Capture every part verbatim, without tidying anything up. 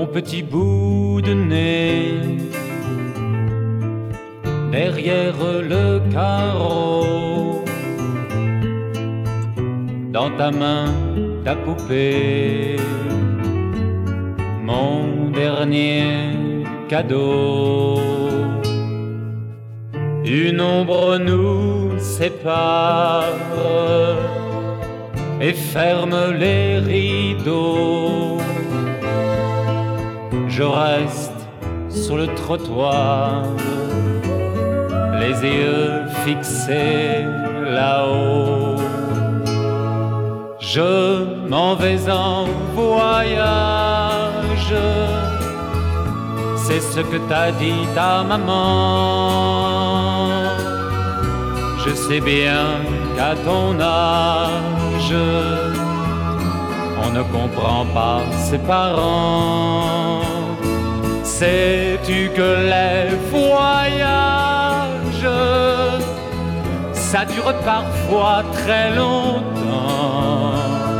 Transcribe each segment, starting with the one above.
ton petit bout de nez derrière le carreau, dans ta main ta poupée, mon dernier cadeau. Une ombre nous sépare et ferme les rideaux. Je reste sur le trottoir, les yeux fixés là-haut. Je m'en vais en voyage, c'est ce que t'a dit ta maman. Je sais bien qu'à ton âge, on ne comprend pas ses parents. Sais-tu que les voyages, ça dure parfois très longtemps.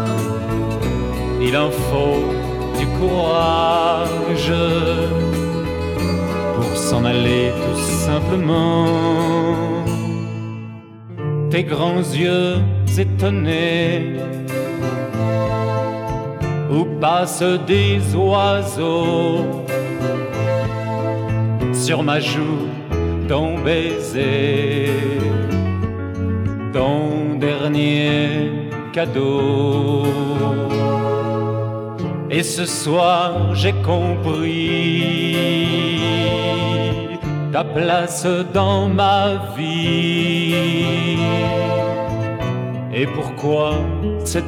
Il en faut du courage pour s'en aller tout simplement. Tes grands yeux étonnés, où passent des oiseaux, sur ma joue ton baiser, ton dernier cadeau. Et ce soir j'ai compris ta place dans ma vie, et pourquoi cet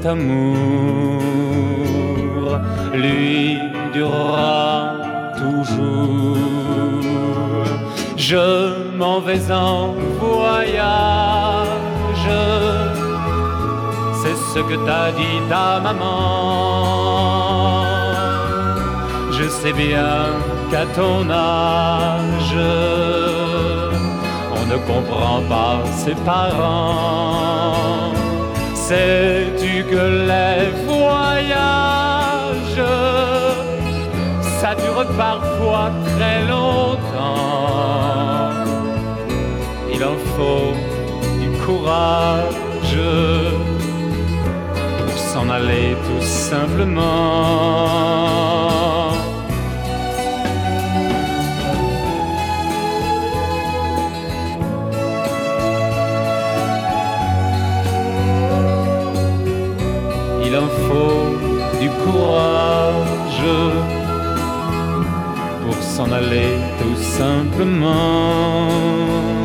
amour lui durera toujours. Je m'en vais en voyage, c'est ce que t'a dit ta maman. Je sais bien qu'à ton âge, on ne comprend pas ses parents. Sais-tu que les voyages, ça dure parfois très longtemps. Il en faut du courage pour s'en aller tout simplement. Il en faut du courage pour s'en aller tout simplement.